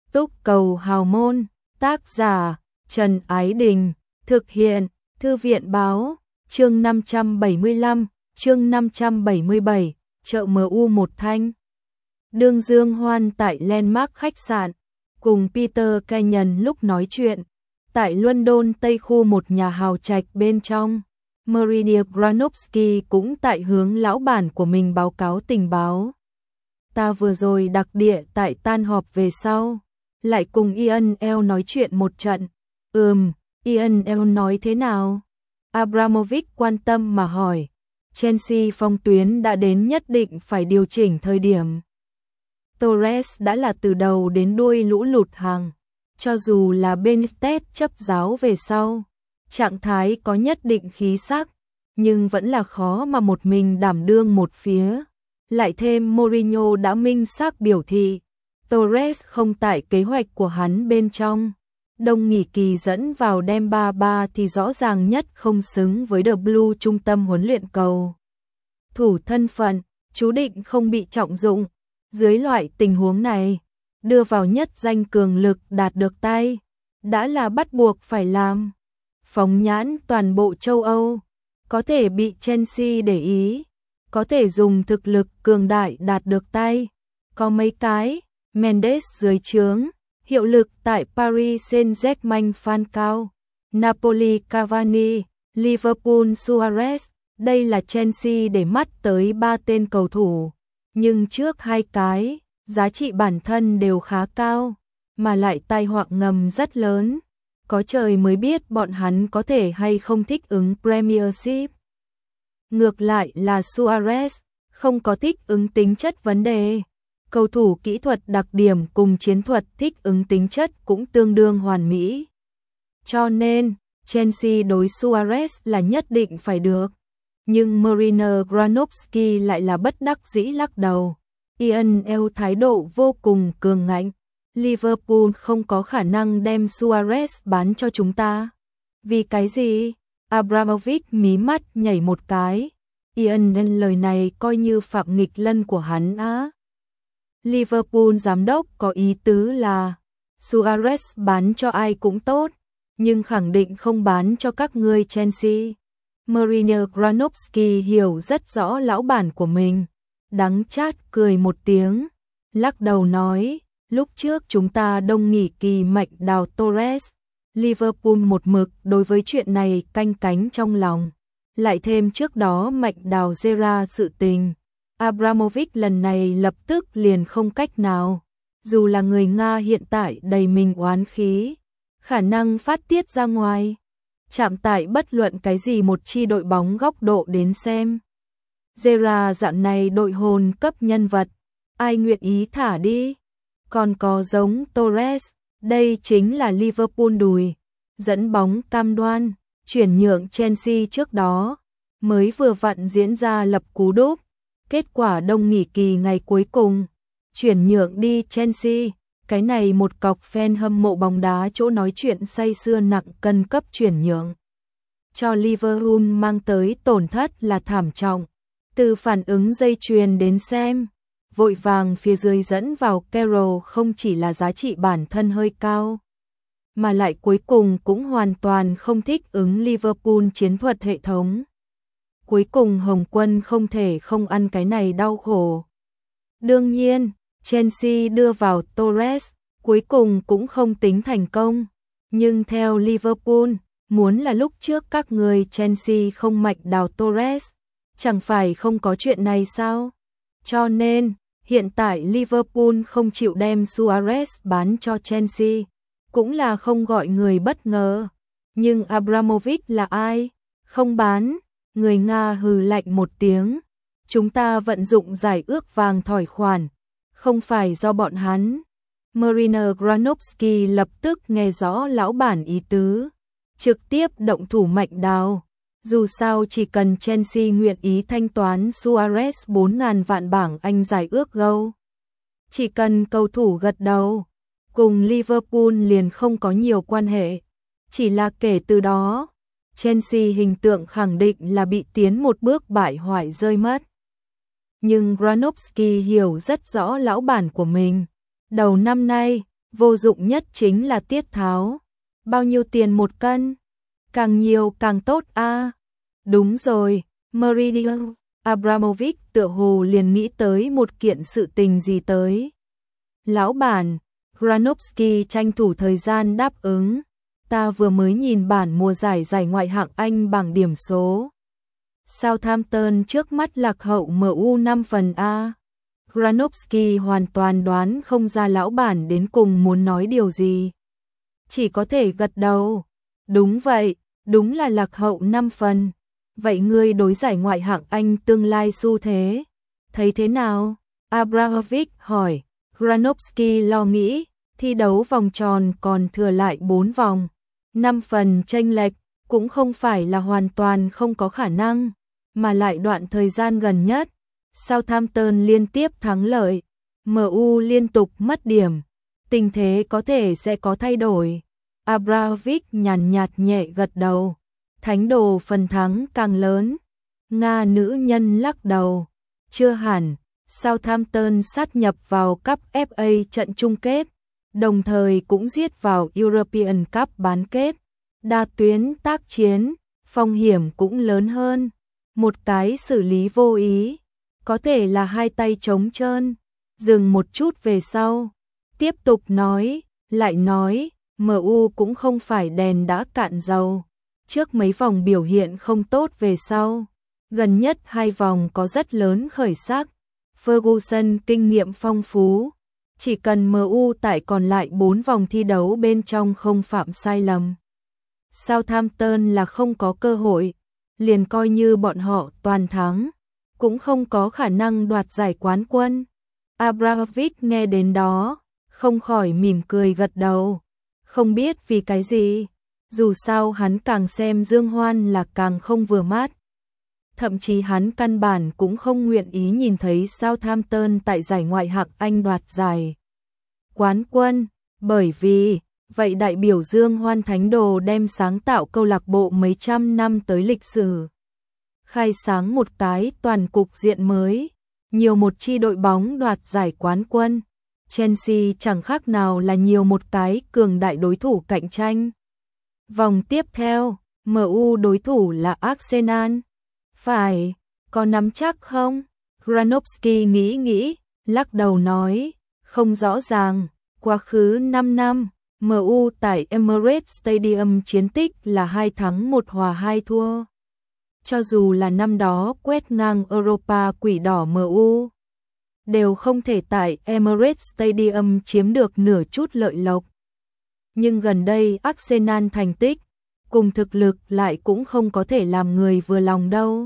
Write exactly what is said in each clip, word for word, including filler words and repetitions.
Túc cầu hào môn, tác giả Trần Ái Đình, thực hiện Thư viện Báo, chương năm trăm bảy mươi lăm, chương năm trăm bảy mươi bảy, chợ em u một Thanh. Đương Dương Hoan tại Landmark khách sạn, cùng Peter Kenyon lúc nói chuyện, tại London Tây khu một nhà hào trạch bên trong. Marina Granovsky cũng tại hướng lão bản của mình báo cáo tình báo. Ta vừa rồi đặc địa tại tan họp về sau, lại cùng Ian L nói chuyện một trận. Ừm, Ian L nói thế nào? Abramovich quan tâm mà hỏi. Chelsea phong tuyến đã đến nhất định phải điều chỉnh thời điểm. Torres đã là từ đầu đến đuôi lũ lụt hàng, cho dù là Benitez chấp giáo về sau, trạng thái có nhất định khí sắc, nhưng vẫn là khó mà một mình đảm đương một phía. Lại thêm Mourinho đã minh xác biểu thị, Torres không tại kế hoạch của hắn bên trong. Đông nghỉ kỳ dẫn vào Demba Ba thì rõ ràng nhất không xứng với The Blue trung tâm huấn luyện cầu. Thủ thân phận, chú định không bị trọng dụng. Dưới loại tình huống này, đưa vào nhất danh cường lực đạt được tay, đã là bắt buộc phải làm. Phóng nhãn toàn bộ châu Âu, có thể bị Chelsea để ý, có thể dùng thực lực cường đại đạt được tay. Có mấy cái, Mendes dưới trướng, hiệu lực tại Paris Saint-Germain Falcao, Napoli Cavani, Liverpool Suarez, đây là Chelsea để mắt tới ba tên cầu thủ. Nhưng trước hai cái, giá trị bản thân đều khá cao, mà lại tai họa ngầm rất lớn. Có trời mới biết bọn hắn có thể hay không thích ứng Premiership. Ngược lại là Suarez, không có thích ứng tính chất vấn đề. Cầu thủ kỹ thuật đặc điểm cùng chiến thuật thích ứng tính chất cũng tương đương hoàn mỹ. Cho nên, Chelsea đối Suarez là nhất định phải được. Nhưng Marina Granovsky lại là bất đắc dĩ lắc đầu. Ian L thái độ vô cùng cường ngạnh. Liverpool không có khả năng đem Suarez bán cho chúng ta. Vì cái gì? Abramovich mí mắt nhảy một cái. Ian L lời này coi như phạm nghịch lân của hắn á. Liverpool giám đốc có ý tứ là Suarez bán cho ai cũng tốt, nhưng khẳng định không bán cho các ngươi Chelsea. Marina Granovsky hiểu rất rõ lão bản của mình, đắng chát cười một tiếng, lắc đầu nói, lúc trước chúng ta đông nghỉ kỳ mạnh đào Torres, Liverpool một mực đối với chuyện này canh cánh trong lòng, lại thêm trước đó mạnh đào Zera sự tình. Abramovich lần này lập tức liền không cách nào, dù là người Nga hiện tại đầy mình oán khí, khả năng phát tiết ra ngoài, chạm tại bất luận cái gì một chi đội bóng góc độ đến xem. Zera dạo này đội hồn cấp nhân vật, ai nguyện ý thả đi, còn có giống Torres, đây chính là Liverpool đùi, dẫn bóng cam đoan, chuyển nhượng Chelsea trước đó, mới vừa vặn diễn ra lập cú đúp. Kết quả đông nghỉ kỳ ngày cuối cùng, chuyển nhượng đi Chelsea, cái này một cọc fan hâm mộ bóng đá chỗ nói chuyện say sưa nặng cân cấp chuyển nhượng. Cho Liverpool mang tới tổn thất là thảm trọng, từ phản ứng dây chuyền đến xem, vội vàng phía dưới dẫn vào Carroll không chỉ là giá trị bản thân hơi cao, mà lại cuối cùng cũng hoàn toàn không thích ứng Liverpool chiến thuật hệ thống. Cuối cùng Hồng Quân không thể không ăn cái này đau khổ. Đương nhiên, Chelsea đưa vào Torres, cuối cùng cũng không tính thành công. Nhưng theo Liverpool, muốn là lúc trước các người Chelsea không mạnh đào Torres, chẳng phải không có chuyện này sao? Cho nên, hiện tại Liverpool không chịu đem Suarez bán cho Chelsea, cũng là không gọi người bất ngờ. Nhưng Abramovich là ai? Không bán. Người Nga hừ lạnh một tiếng, chúng ta vận dụng giải ước vàng thỏi khoản, không phải do bọn hắn. Marina Granovsky lập tức nghe rõ lão bản ý tứ, trực tiếp động thủ mạnh đào. Dù sao chỉ cần Chelsea nguyện ý thanh toán Suarez bốn nghìn vạn bảng Anh giải ước gâu. Chỉ cần cầu thủ gật đầu, cùng Liverpool liền không có nhiều quan hệ. Chỉ là kể từ đó, Chelsea hình tượng khẳng định là bị tiến một bước bại hoại rơi mất. Nhưng Granovsky hiểu rất rõ lão bản của mình. Đầu năm nay, vô dụng nhất chính là tiết tháo. Bao nhiêu tiền một cân? Càng nhiều càng tốt a. À? Đúng rồi, Meridian Abramovich tựa hồ liền nghĩ tới một kiện sự tình gì tới. Lão bản, Granovsky tranh thủ thời gian đáp ứng. Ta vừa mới nhìn bản mùa giải giải ngoại hạng Anh bảng điểm số. Southampton trước mắt lạc hậu em u năm phần a. Granovsky hoàn toàn đoán không ra lão bản đến cùng muốn nói điều gì. Chỉ có thể gật đầu. Đúng vậy, đúng là lạc hậu năm phần. Vậy ngươi đối giải ngoại hạng Anh tương lai xu thế, thấy thế nào? Abramovich hỏi. Granovsky lo nghĩ, thi đấu vòng tròn còn thừa lại bốn vòng. năm phần chênh lệch, cũng không phải là hoàn toàn không có khả năng, mà lại đoạn thời gian gần nhất. Southampton liên tiếp thắng lợi, em u liên tục mất điểm, tình thế có thể sẽ có thay đổi. Abramovich nhàn nhạt nhẹ gật đầu, thánh đồ phần thắng càng lớn. Nga nữ nhân lắc đầu, chưa hẳn. Southampton sát nhập vào Cup ép a trận chung kết, đồng thời cũng giết vào European Cup bán kết. Đa tuyến tác chiến, phong hiểm cũng lớn hơn. Một cái xử lý vô ý, có thể là hai tay trống trơn. Dừng một chút về sau, tiếp tục nói, lại nói, em u cũng không phải đèn đã cạn dầu. Trước mấy vòng biểu hiện không tốt về sau, gần nhất hai vòng có rất lớn khởi sắc. Ferguson kinh nghiệm phong phú, chỉ cần em u tại còn lại bốn vòng thi đấu bên trong không phạm sai lầm. Southampton là không có cơ hội, liền coi như bọn họ toàn thắng, cũng không có khả năng đoạt giải quán quân. Abramovich nghe đến đó, không khỏi mỉm cười gật đầu, không biết vì cái gì, dù sao hắn càng xem Dương Hoan là càng không vừa mắt. Thậm chí hắn căn bản cũng không nguyện ý nhìn thấy Southampton tại giải ngoại hạng Anh đoạt giải quán quân, bởi vì vậy đại biểu Dương Hoan thánh đồ đem sáng tạo câu lạc bộ mấy trăm năm tới lịch sử, khai sáng một cái toàn cục diện mới, nhiều một chi đội bóng đoạt giải quán quân. Chelsea chẳng khác nào là nhiều một cái cường đại đối thủ cạnh tranh. Vòng tiếp theo, em u đối thủ là Arsenal. Phải, có nắm chắc không? Granovsky nghĩ nghĩ, lắc đầu nói, không rõ ràng. Quá khứ năm năm, em u tại Emirates Stadium chiến tích là hai thắng một hòa hai thua. Cho dù là năm đó quét ngang Europa quỷ đỏ em u, đều không thể tại Emirates Stadium chiếm được nửa chút lợi lộc. Nhưng gần đây Arsenal thành tích, cùng thực lực lại cũng không có thể làm người vừa lòng đâu.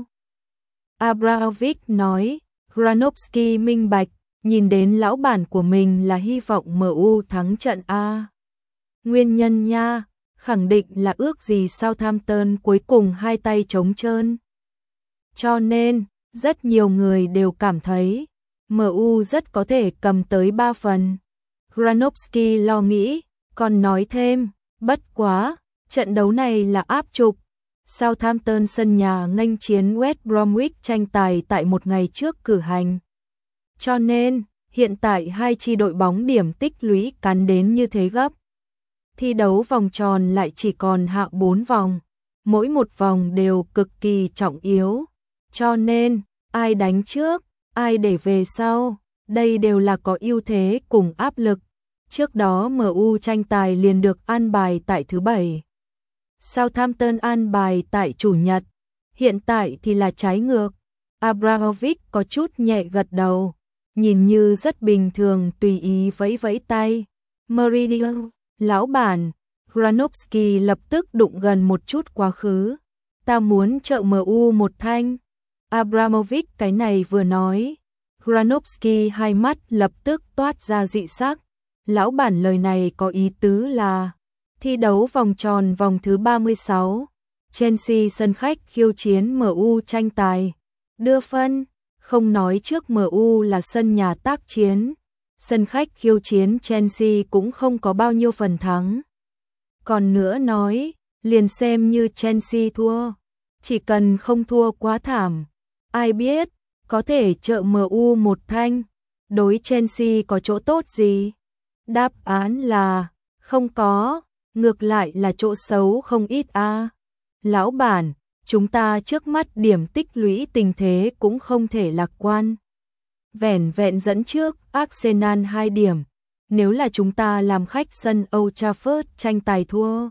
Abramovich nói, Granovsky minh bạch, nhìn đến lão bản của mình là hy vọng em u thắng trận A. Nguyên nhân nha, khẳng định là ước gì Southampton cuối cùng hai tay trống trơn. Cho nên, rất nhiều người đều cảm thấy, em u rất có thể cầm tới ba phần. Granovsky lo nghĩ, còn nói thêm, bất quá, trận đấu này là áp trục. Southampton sân nhà nghênh chiến West Bromwich tranh tài tại một ngày trước cử hành. Cho nên, hiện tại hai chi đội bóng điểm tích lũy cắn đến như thế gấp. Thi đấu vòng tròn lại chỉ còn hạ bốn vòng, mỗi một vòng đều cực kỳ trọng yếu. Cho nên, ai đánh trước, ai để về sau, đây đều là có ưu thế cùng áp lực. Trước đó em u tranh tài liền được an bài tại thứ bảy. Southampton an bài tại chủ nhật, hiện tại thì là trái ngược. Abramovich có chút nhẹ gật đầu, nhìn như rất bình thường tùy ý vẫy vẫy tay. Meridian, lão bản, Granovsky lập tức đụng gần một chút quá khứ. Ta muốn trợ em u một thanh. Abramovich cái này vừa nói, Granovsky hai mắt lập tức toát ra dị sắc. Lão bản lời này có ý tứ là thi đấu vòng tròn vòng thứ ba mươi sáu, Chelsea sân khách khiêu chiến em u tranh tài. Đưa phân, không nói trước em u là sân nhà tác chiến, sân khách khiêu chiến Chelsea cũng không có bao nhiêu phần thắng. Còn nữa nói, liền xem như Chelsea thua, chỉ cần không thua quá thảm, ai biết, có thể trợ em u một thanh, đối Chelsea có chỗ tốt gì? Đáp án là không có, ngược lại là chỗ xấu không ít a. Lão bản, chúng ta trước mắt điểm tích lũy tình thế cũng không thể lạc quan. Vẻn vẹn dẫn trước Arsenal hai điểm, nếu là chúng ta làm khách sân Old Trafford tranh tài thua.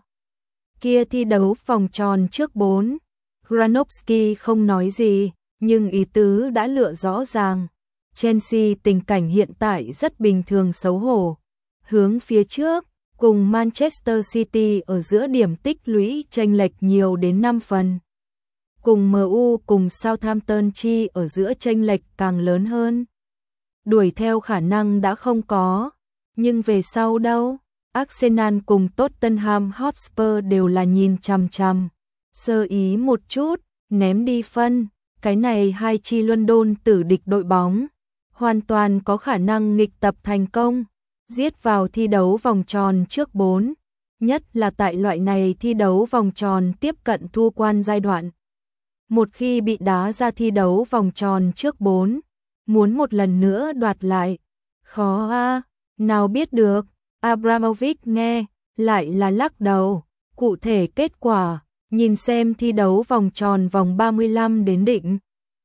Kia thi đấu vòng tròn trước bốn. Granovsky không nói gì, nhưng ý tứ đã lựa rõ ràng. Chelsea tình cảnh hiện tại rất bình thường xấu hổ. Hướng phía trước, cùng Manchester City ở giữa điểm tích lũy chênh lệch nhiều đến năm phần. Cùng em u cùng Southampton chi ở giữa chênh lệch càng lớn hơn. Đuổi theo khả năng đã không có, nhưng về sau đâu? Arsenal cùng Tottenham Hotspur đều là nhìn chằm chằm, sơ ý một chút, ném đi phân, cái này hai chi London tử địch đội bóng, hoàn toàn có khả năng nghịch tập thành công, giết vào thi đấu vòng tròn trước bốn, nhất là tại loại này thi đấu vòng tròn tiếp cận thu quan giai đoạn. Một khi bị đá ra thi đấu vòng tròn trước bốn, muốn một lần nữa đoạt lại, khó a, nào biết được. Abramovich nghe, lại là lắc đầu, cụ thể kết quả, nhìn xem thi đấu vòng tròn vòng ba mươi lăm đến định.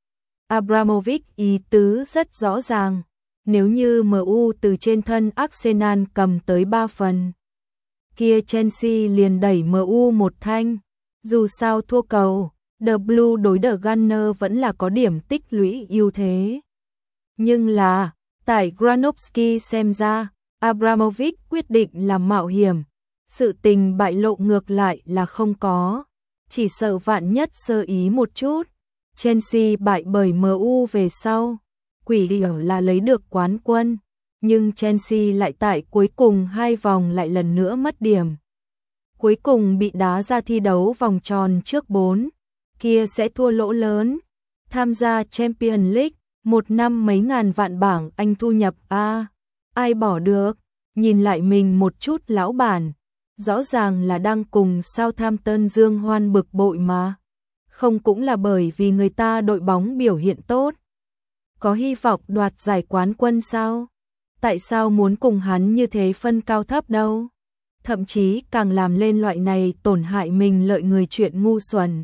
Abramovich ý tứ rất rõ ràng, nếu như em u từ trên thân Arsenal cầm tới ba phần, kia Chelsea liền đẩy em u một thanh, dù sao thua cầu, The Blue đối The Gunner vẫn là có điểm tích lũy ưu thế. Nhưng là, tại Granovsky xem ra, Abramovich quyết định làm mạo hiểm, sự tình bại lộ ngược lại là không có, chỉ sợ vạn nhất sơ ý một chút. Chelsea bại bởi em u về sau, quỷ điểu là lấy được quán quân, nhưng Chelsea lại tại cuối cùng hai vòng lại lần nữa mất điểm. Cuối cùng bị đá ra thi đấu vòng tròn trước bốn, kia sẽ thua lỗ lớn. Tham gia Champions League, một năm mấy ngàn vạn bảng Anh thu nhập a, ai bỏ được, nhìn lại mình một chút lão bản, rõ ràng là đang cùng Southampton dương hoan bực bội mà. Không cũng là bởi vì người ta đội bóng biểu hiện tốt. Có hy vọng đoạt giải quán quân sao? Tại sao muốn cùng hắn như thế phân cao thấp đâu? Thậm chí càng làm lên loại này tổn hại mình lợi người chuyện ngu xuẩn.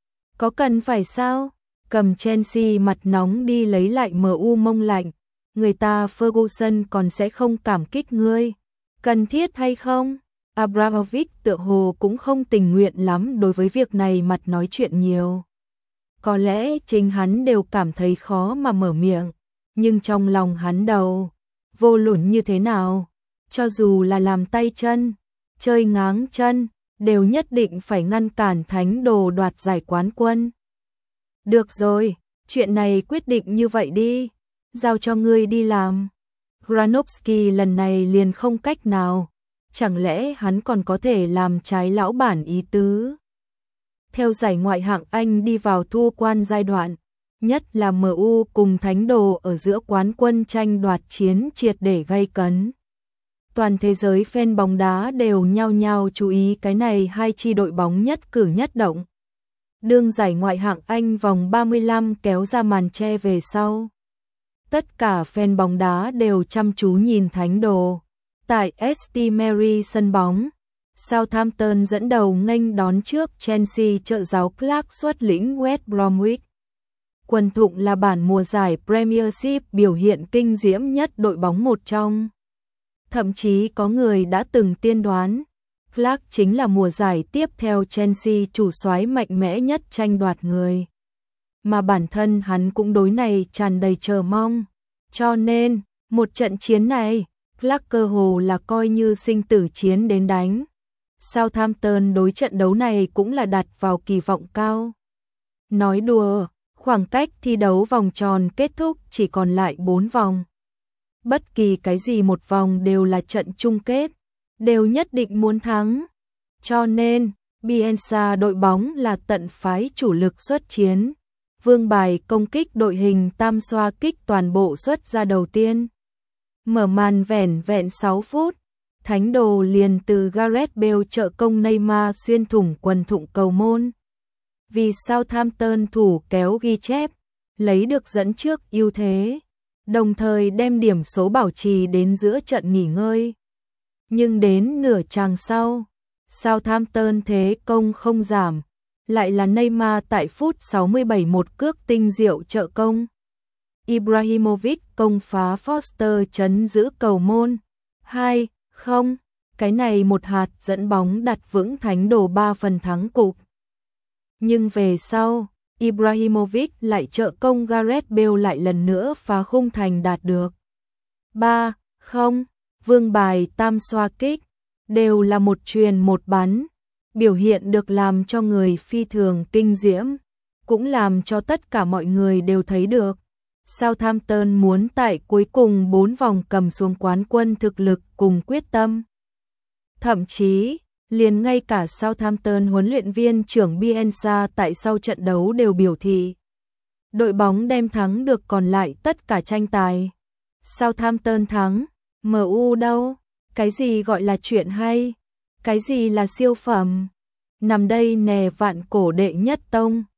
Có cần phải sao? Cầm Chelsea mặt nóng đi lấy lại em u mông lạnh. Người ta Ferguson còn sẽ không cảm kích ngươi. Cần thiết hay không? Abramovich tựa hồ cũng không tình nguyện lắm đối với việc này mặt nói chuyện nhiều. Có lẽ chính hắn đều cảm thấy khó mà mở miệng, nhưng trong lòng hắn đầu, vô luận như thế nào, cho dù là làm tay chân, chơi ngáng chân, đều nhất định phải ngăn cản thánh đồ đoạt giải quán quân. Được rồi, chuyện này quyết định như vậy đi, giao cho ngươi đi làm. Granovsky lần này liền không cách nào, chẳng lẽ hắn còn có thể làm trái lão bản ý tứ. Theo giải ngoại hạng Anh đi vào thu quan giai đoạn, nhất là em u cùng thánh đồ ở giữa quán quân tranh đoạt chiến triệt để gay cấn. Toàn thế giới fan bóng đá đều nhao nhao chú ý cái này hai chi đội bóng nhất cử nhất động. Đương giải ngoại hạng Anh vòng ba mươi lăm kéo ra màn che về sau. Tất cả fan bóng đá đều chăm chú nhìn thánh đồ. Tại ét tê Mary sân bóng, Southampton dẫn đầu nghênh đón trước Chelsea trợ giáo Clark xuất lĩnh West Bromwich. Quần thụng là bản mùa giải Premiership biểu hiện kinh diễm nhất đội bóng một trong. Thậm chí có người đã từng tiên đoán, Clark chính là mùa giải tiếp theo Chelsea chủ soái mạnh mẽ nhất tranh đoạt người. Mà bản thân hắn cũng đối này tràn đầy chờ mong. Cho nên, một trận chiến này, Clark cơ hồ là coi như sinh tử chiến đến đánh. Southampton đối trận đấu này cũng là đặt vào kỳ vọng cao. Nói đùa, khoảng cách thi đấu vòng tròn kết thúc chỉ còn lại bốn vòng. Bất kỳ cái gì một vòng đều là trận chung kết, đều nhất định muốn thắng. Cho nên, Bielsa đội bóng là tận phái chủ lực xuất chiến. Vương bài công kích đội hình tam xoa kích toàn bộ xuất ra đầu tiên. Mở màn vẻn vẹn sáu phút, thánh đồ liền từ Gareth Bale trợ công Neymar xuyên thủng quần thụng cầu môn. Vì Southampton thủ kéo ghi chép, lấy được dẫn trước ưu thế, đồng thời đem điểm số bảo trì đến giữa trận nghỉ ngơi. Nhưng đến nửa chàng sau, Southampton thế công không giảm, lại là Neymar tại phút sáu mươi bảy một cước tinh diệu trợ công. Ibrahimovic công phá Foster chấn giữ cầu môn. hai không, cái này một hạt dẫn bóng đặt vững Thánh Đồ ba phần thắng cục. Nhưng về sau, Ibrahimovic lại trợ công Gareth Bale lại lần nữa phá khung thành đạt được. ba không, vương bài tam xoa kích, đều là một chuyền một bắn, biểu hiện được làm cho người phi thường kinh diễm, cũng làm cho tất cả mọi người đều thấy được. Southampton muốn tại cuối cùng bốn vòng cầm xuống quán quân thực lực cùng quyết tâm. Thậm chí, liền ngay cả Southampton huấn luyện viên trưởng Bielsa tại sau trận đấu đều biểu thị đội bóng đem thắng được còn lại tất cả tranh tài. Southampton thắng, em u đâu? Cái gì gọi là chuyện hay? Cái gì là siêu phẩm? Nằm đây nè vạn cổ đệ nhất tông.